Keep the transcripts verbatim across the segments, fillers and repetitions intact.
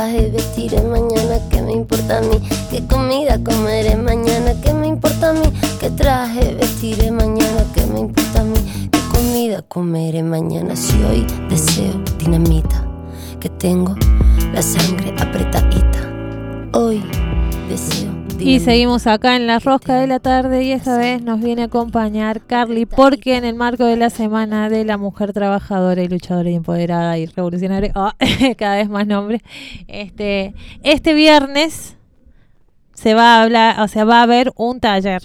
traje vestiré mañana, qué me importa a mí, qué comida comeré mañana, qué me importa a mí, qué traje vestiré mañana, qué me importa a mí, qué comida comeré mañana. Si hoy deseo dinamita, que tengo la sangre apretadita, hoy deseo dinamita. Y seguimos acá en la rosca de la tarde y esta vez nos viene a acompañar Carly, porque en el marco de la Semana de la Mujer Trabajadora y Luchadora y Empoderada y Revolucionaria, oh, cada vez más nombres, este, este viernes se va a hablar, o sea, va a haber un taller.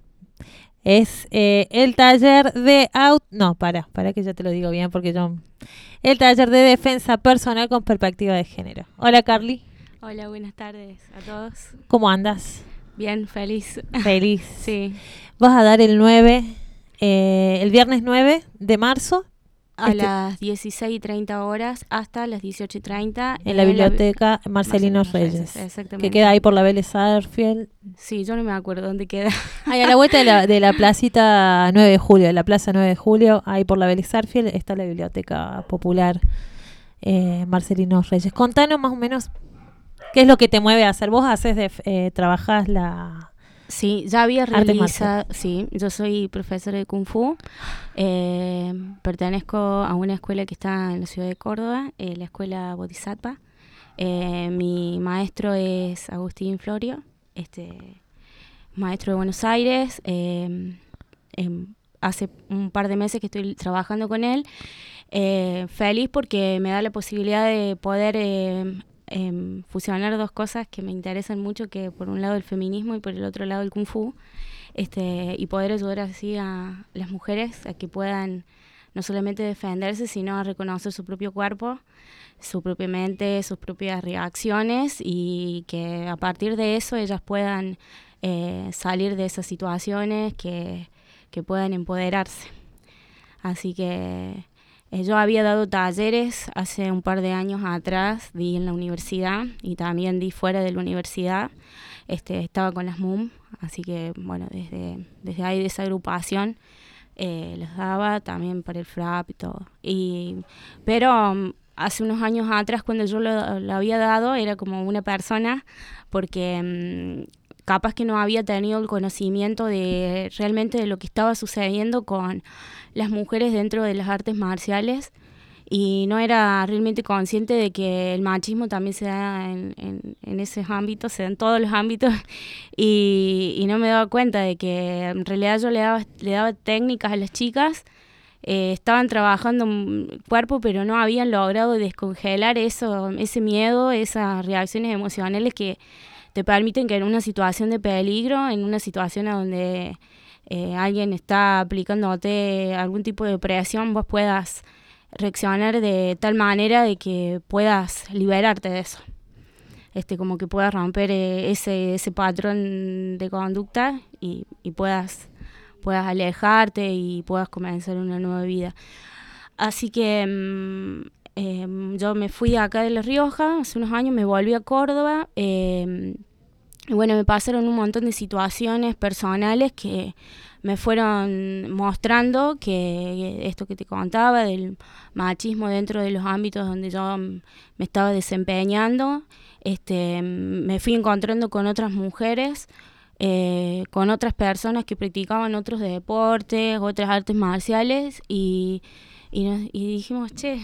Es eh, el taller de out, no, para, para que ya te lo digo bien porque yo, el taller de defensa personal con perspectiva de género. Hola, Carly. Hola, buenas tardes a todos. ¿Cómo andas? Bien, feliz. Feliz. Sí. Vas a dar el nueve, eh, el viernes nueve de marzo. A este, las dieciséis y treinta horas hasta las dieciocho y treinta. En la biblioteca la, Marcelino, Marcelino Reyes. Reyes. Exactamente. Que queda ahí por la Vélez Sarsfield. Sí, yo no me acuerdo dónde queda. Ahí a la vuelta de la, de la placita nueve de julio, de la plaza nueve de julio, ahí por la Vélez Sarsfield está la biblioteca popular eh, Marcelino Reyes. Contanos más o menos qué es lo que te mueve a hacer. Vos haces de, eh, trabajás la... Sí, ya había realizado, sí, yo soy profesora de Kung Fu, eh, pertenezco a una escuela que está en la ciudad de Córdoba, eh, la escuela Bodhisattva. Eh, mi maestro es Agustín Florio, este maestro de Buenos Aires. Eh, eh, hace un par de meses que estoy trabajando con él, eh, feliz porque me da la posibilidad de poder... Eh, Eh, fusionar dos cosas que me interesan mucho, que por un lado el feminismo y por el otro lado el kung fu, este, y poder ayudar así a las mujeres a que puedan no solamente defenderse, sino a reconocer su propio cuerpo, su propia mente, sus propias reacciones, y que a partir de eso ellas puedan eh, salir de esas situaciones, que, que puedan empoderarse. Así que yo había dado talleres hace un par de años atrás, di en la universidad y también di fuera de la universidad. Este, estaba con las M U M, así que bueno, desde, desde ahí de esa agrupación eh, los daba también para el F R A P y todo. Y, pero um, hace unos años atrás, cuando yo lo, lo había dado, era como una persona, porque um, capaz que no había tenido el conocimiento de realmente de lo que estaba sucediendo con las mujeres dentro de las artes marciales, y no era realmente consciente de que el machismo también se da en, en, en esos ámbitos, se da en todos los ámbitos, y, y no me daba cuenta de que en realidad yo le daba, le daba técnicas a las chicas, eh, estaban trabajando cuerpo, pero no habían logrado descongelar eso, ese miedo, esas reacciones emocionales que te permiten que en una situación de peligro, en una situación a donde eh, alguien está aplicándote algún tipo de presión, vos puedas reaccionar de tal manera de que puedas liberarte de eso. Este, como que puedas romper eh, ese, ese patrón de conducta y, y puedas, puedas alejarte y puedas comenzar una nueva vida. Así que mmm, eh, yo me fui acá de La Rioja hace unos años, me volví a Córdoba. Eh, y bueno, me pasaron un montón de situaciones personales que me fueron mostrando que esto que te contaba del machismo dentro de los ámbitos donde yo me estaba desempeñando, este, me fui encontrando con otras mujeres, eh, con otras personas que practicaban otros deportes, otras artes marciales, y, y, nos, y dijimos, che,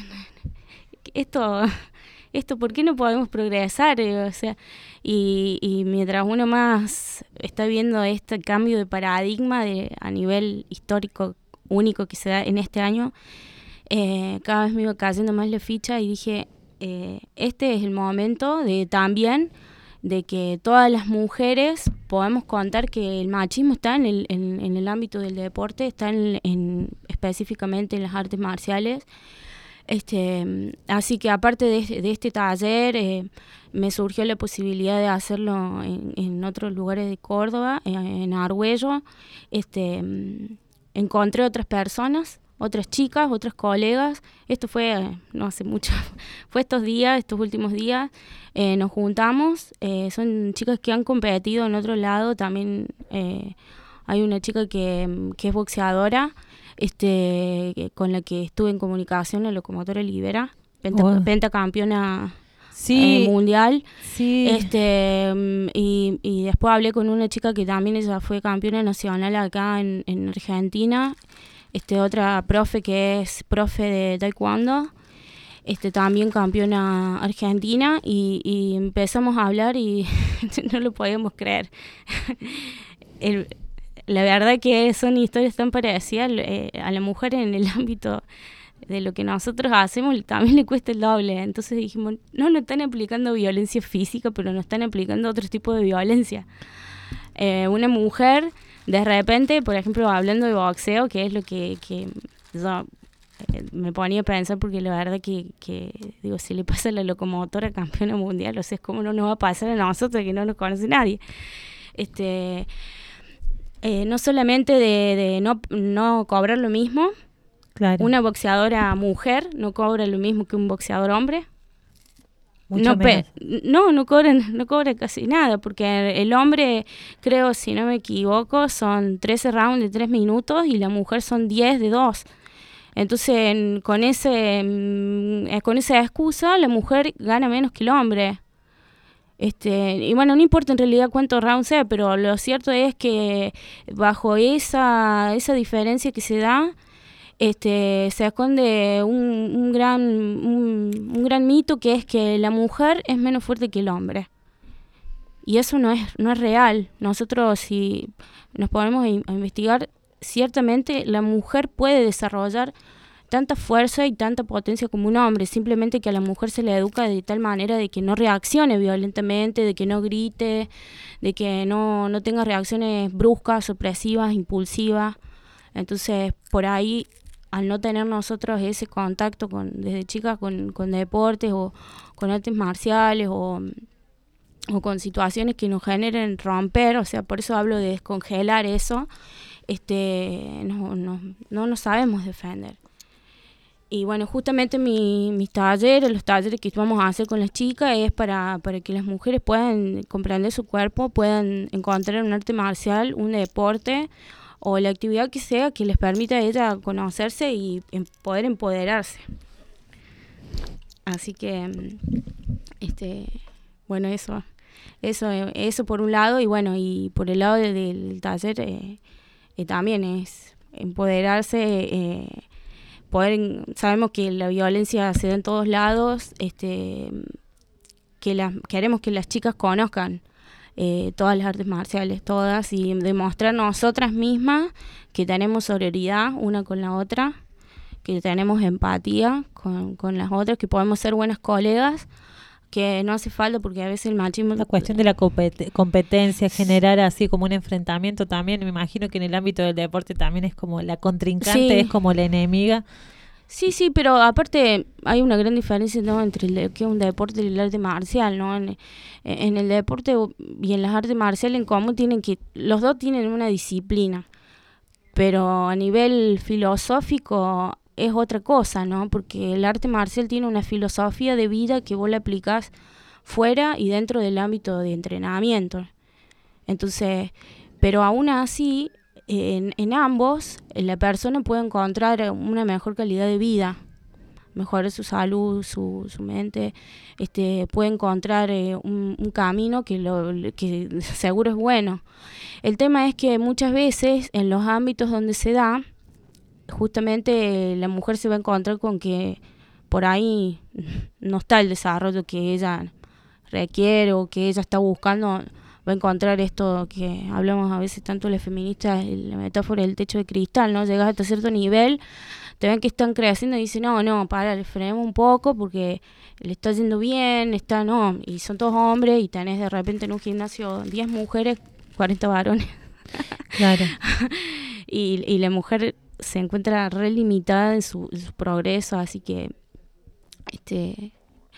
esto... esto, ¿por qué no podemos progresar? O sea, y, y mientras uno más está viendo este cambio de paradigma de, a nivel histórico único que se da en este año, eh, cada vez me iba cayendo más la ficha y dije, eh, este es el momento de también de que todas las mujeres podamos contar que el machismo está en el, en, en el ámbito del deporte, está en, en, específicamente en las artes marciales. Este, así que aparte de, de este taller, eh, me surgió la posibilidad de hacerlo en, en otros lugares de Córdoba, en, en Argüello. Este, encontré otras personas, otras chicas, otros colegas. Esto fue, no hace mucho, fue estos días, estos últimos días. Eh, nos juntamos, eh, son chicas que han competido en otro lado. También eh, hay una chica que, que es boxeadora, este con la que estuve en comunicación, la Locomotora Libera, penta, bueno. pentacampeona sí, eh, mundial. Sí. Este, y, y después hablé con una chica que también ella fue campeona nacional acá en, en Argentina. Este, otra profe que es profe de taekwondo. Este, también campeona argentina. Y, y empezamos a hablar y no lo podíamos creer. El, la verdad que son historias tan parecidas. Eh, a la mujer en el ámbito de lo que nosotros hacemos también le cuesta el doble. Entonces dijimos, no nos están aplicando violencia física, pero nos están aplicando otro tipo de violencia. Eh, una mujer, de repente, por ejemplo, hablando de boxeo, que es lo que, que yo eh, me ponía a pensar, porque la verdad que, que, digo, si le pasa a la locomotora campeona mundial, o sea, es como no nos va a pasar a nosotros, que no nos conoce nadie. Este, eh, no solamente de, de no, no cobrar lo mismo. Claro. Una boxeadora mujer no cobra lo mismo que un boxeador hombre. Mucho no, menos. Pe- no, no cobran, no cobra casi nada, porque el hombre, creo, si no me equivoco, son trece rounds de tres minutos y la mujer son diez de dos. Entonces, en, con ese mm, con esa excusa, la mujer gana menos que el hombre. Este, y bueno, no importa en realidad cuántos rounds sea, pero lo cierto es que bajo esa, esa diferencia que se da, Este, se esconde un, un gran un, un gran mito, que es que la mujer es menos fuerte que el hombre. Y eso no es no es real. Nosotros, si nos ponemos a, a investigar, ciertamente la mujer puede desarrollar tanta fuerza y tanta potencia como un hombre, simplemente que a la mujer se le educa de tal manera de que no reaccione violentamente, de que no grite, de que no, no tenga reacciones bruscas, opresivas, impulsivas. Entonces, por ahí, al no tener nosotros ese contacto con, desde chicas con, con deportes o con artes marciales o, o con situaciones que nos generen romper, o sea, por eso hablo de descongelar eso, este, no, no, no nos sabemos defender. Y bueno, justamente mi, mis talleres, los talleres que vamos a hacer con las chicas es para, para que las mujeres puedan comprender su cuerpo, puedan encontrar un arte marcial, un deporte o la actividad que sea que les permita a ella conocerse y poder empoderarse. Así que, este, bueno, eso, eso, eso por un lado, y bueno, y por el lado de, del taller eh, eh, también es empoderarse, eh, poder, sabemos que la violencia se da en todos lados, este, que las, queremos que las chicas conozcan Eh, todas las artes marciales, todas, y demostrar nosotras mismas que tenemos sororidad una con la otra, que tenemos empatía con, con las otras, que podemos ser buenas colegas, que no hace falta, porque a veces el machismo... La cuestión de la compet- competencia, generar así como un enfrentamiento también, me imagino que en el ámbito del deporte también es como la contrincante, sí. Es como la enemiga. Sí, sí, pero aparte hay una gran diferencia, ¿no?, entre el que es un deporte y el arte marcial, ¿no? En, en el deporte y en las artes marciales en común tienen que, los dos tienen una disciplina, pero a nivel filosófico es otra cosa, ¿no? Porque el arte marcial tiene una filosofía de vida que vos la aplicás fuera y dentro del ámbito de entrenamiento. Entonces, pero aún así, En, en ambos, la persona puede encontrar una mejor calidad de vida, mejorar su salud, su, su mente, este, puede encontrar eh, un, un camino que, lo, que seguro es bueno. El tema es que muchas veces en los ámbitos donde se da, justamente la mujer se va a encontrar con que por ahí no está el desarrollo que ella requiere o que ella está buscando. Va a encontrar esto que hablamos a veces tanto las feministas, la metáfora del techo de cristal, ¿no? Llegas hasta cierto nivel, te ven que están creciendo y dicen, no, no, para, le frenemos un poco porque le está yendo bien, está, no, y son todos hombres y tenés de repente en un gimnasio diez mujeres, cuarenta varones. Claro. y, y la mujer se encuentra re limitada en su, en su progreso, así que este...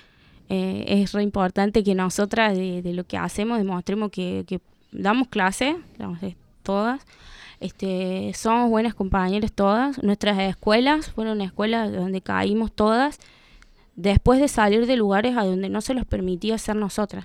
Eh, es re importante que nosotras de, de lo que hacemos demostremos que, que damos clase, digamos, todas, este, somos buenas compañeras todas. Nuestras escuelas fueron escuelas donde caímos todas después de salir de lugares a donde no se los permitía ser nosotras.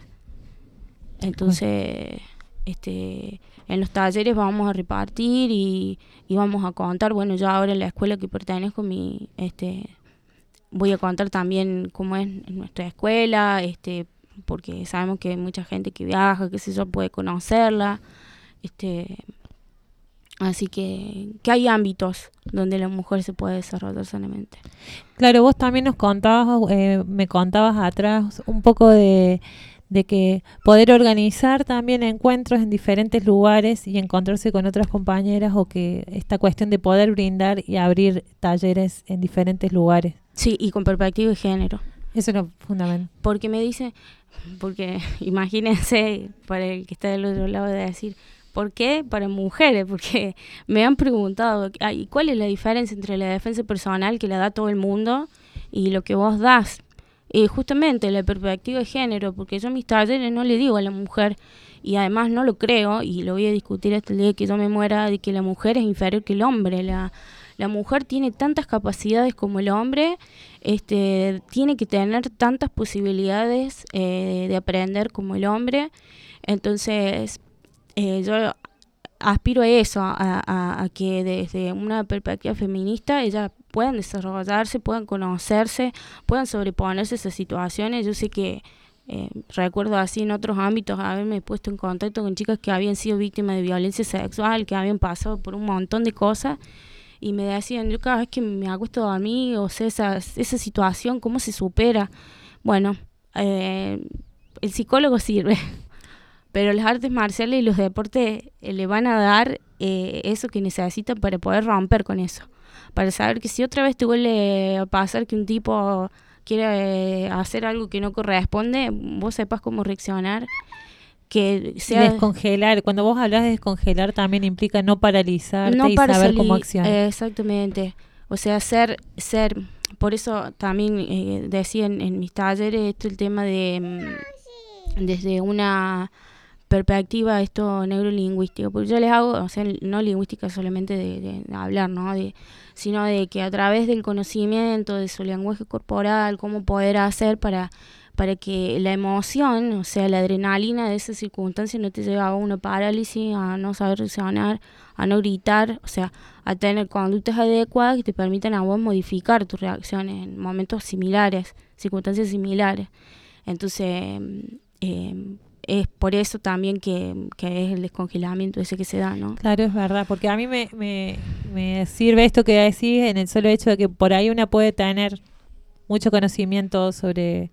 Entonces, este, en los talleres vamos a repartir y, y vamos a contar. Bueno, yo ahora en la escuela que pertenezco, mi, este, voy a contar también cómo es en nuestra escuela, este, porque sabemos que hay mucha gente que viaja, que sé yo, puede conocerla. Este, así que, que hay ámbitos donde la mujer se puede desarrollar sanamente. Claro, vos también nos contabas, eh, me contabas atrás un poco de, de que poder organizar también encuentros en diferentes lugares y encontrarse con otras compañeras, o que esta cuestión de poder brindar y abrir talleres en diferentes lugares. Sí, y con perspectiva de género. Eso es lo fundamental. Porque me dice, porque imagínense, para el que está del otro lado, de decir, ¿por qué para mujeres? Porque me han preguntado, ay, ¿cuál es la diferencia entre la defensa personal que la da todo el mundo y lo que vos das? Y justamente la perspectiva de género, porque yo en mis talleres no le digo a la mujer, y además no lo creo, y lo voy a discutir hasta el día que yo me muera, de que la mujer es inferior que el hombre. La, la mujer tiene tantas capacidades como el hombre, este, tiene que tener tantas posibilidades eh, de aprender como el hombre. Entonces, eh, yo aspiro a eso, a, a, a que desde una perspectiva feminista ellas puedan desarrollarse, puedan conocerse, puedan sobreponerse a esas situaciones. Yo sé que eh, recuerdo así en otros ámbitos haberme puesto en contacto con chicas que habían sido víctimas de violencia sexual, que habían pasado por un montón de cosas, y me decían, yo cada vez que me acuesto a dormir, o sea, esa, esa situación, ¿cómo se supera? Bueno, eh, el psicólogo sirve, pero las artes marciales y los deportes eh, le van a dar eh, eso que necesitan para poder romper con eso. Para saber que si otra vez te vuelve a pasar que un tipo quiere eh, hacer algo que no corresponde, vos sepas cómo reaccionar. Que sea descongelar, cuando vos hablas de descongelar también implica no paralizarte no y para saber salir, cómo accionar. Eh, exactamente. O sea, ser, ser, por eso también eh, decía en, en mis talleres esto, el tema de mm, desde una perspectiva esto neurolingüística, porque yo les hago, o sea, no lingüística solamente de, de, de hablar, ¿no? De, sino de que a través del conocimiento de su lenguaje corporal, cómo poder hacer para para que la emoción, o sea, la adrenalina de esa circunstancia no te lleve a una parálisis, a no saber reaccionar, a no gritar, o sea, a tener conductas adecuadas que te permitan a vos modificar tus reacciones en momentos similares, circunstancias similares. Entonces, eh, es por eso también que, que es el descongelamiento ese que se da, ¿no? Claro, es verdad, porque a mí me, me, me sirve esto que decís en el solo hecho de que por ahí una puede tener mucho conocimiento sobre...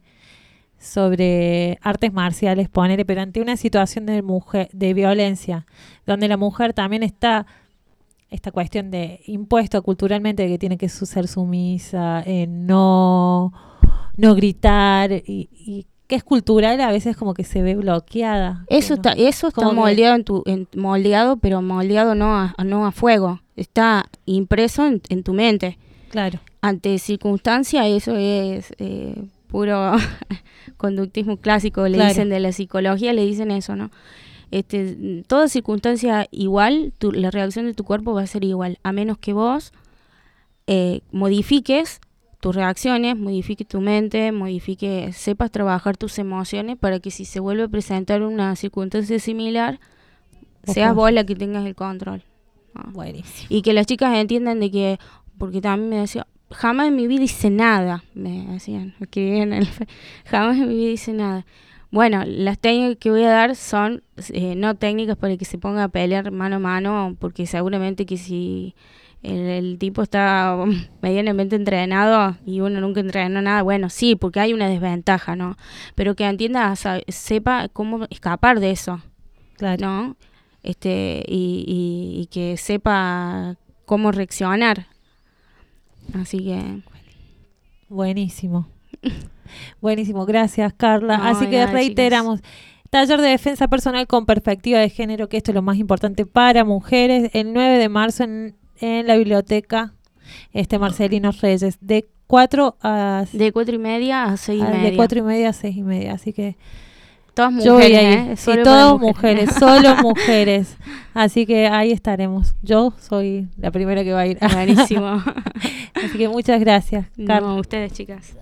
sobre artes marciales, ponele, pero ante una situación de mujer, de violencia, donde la mujer también está, esta cuestión de impuesto culturalmente de que tiene que ser sumisa, eh, no, no gritar, y, y que es cultural, a veces como que se ve bloqueada. Eso está, eso está moldeado en tu, en, moldeado, pero moldeado no a, no a fuego, está impreso en, en tu mente. Claro. Ante circunstancia, eso es eh, puro conductismo clásico, le claro. dicen de la psicología, le dicen eso, ¿no? Este, toda circunstancia igual, tu, la reacción de tu cuerpo va a ser igual, a menos que vos eh, modifiques tus reacciones, modifiques tu mente, modifiques, sepas trabajar tus emociones para que si se vuelve a presentar una circunstancia similar, okay. seas vos la que tengas el control. ¿No? Buenísimo. Y que las chicas entiendan de que, porque también me decía, jamás en mi vida hice nada, me decían, escribían en el fe, jamás en mi vida hice nada. Bueno, las técnicas que voy a dar son eh, no técnicas para que se ponga a pelear mano a mano, porque seguramente que si el, el tipo está medianamente entrenado y uno nunca entrenó nada, bueno, sí, porque hay una desventaja, ¿no? Pero que entienda, sabe, sepa cómo escapar de eso, claro. ¿no? Este, y, y, y que sepa cómo reaccionar. Así que... Buenísimo. Buenísimo, gracias Carla. No, Así que nada, reiteramos, chicas. Taller de defensa personal con perspectiva de género, que esto es lo más importante para mujeres, el nueve de marzo en, en la biblioteca este Marcelino Reyes, de cuatro a... De cuatro y media a seis y a, media. De cuatro y media a seis y media, así que... Todas mujeres, ¿eh? Sí, todas mujeres, mujeres solo mujeres. Así que ahí estaremos. Yo soy la primera que va a ir. Buenísimo. Así que muchas gracias, Carla. No, ustedes, chicas.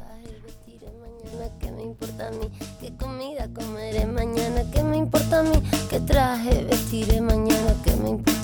¿Qué me importa a mí? ¿Qué comida comeré mañana? ¿Qué me importa a mí? ¿Qué traje vestiré mañana? ¿Qué me importa?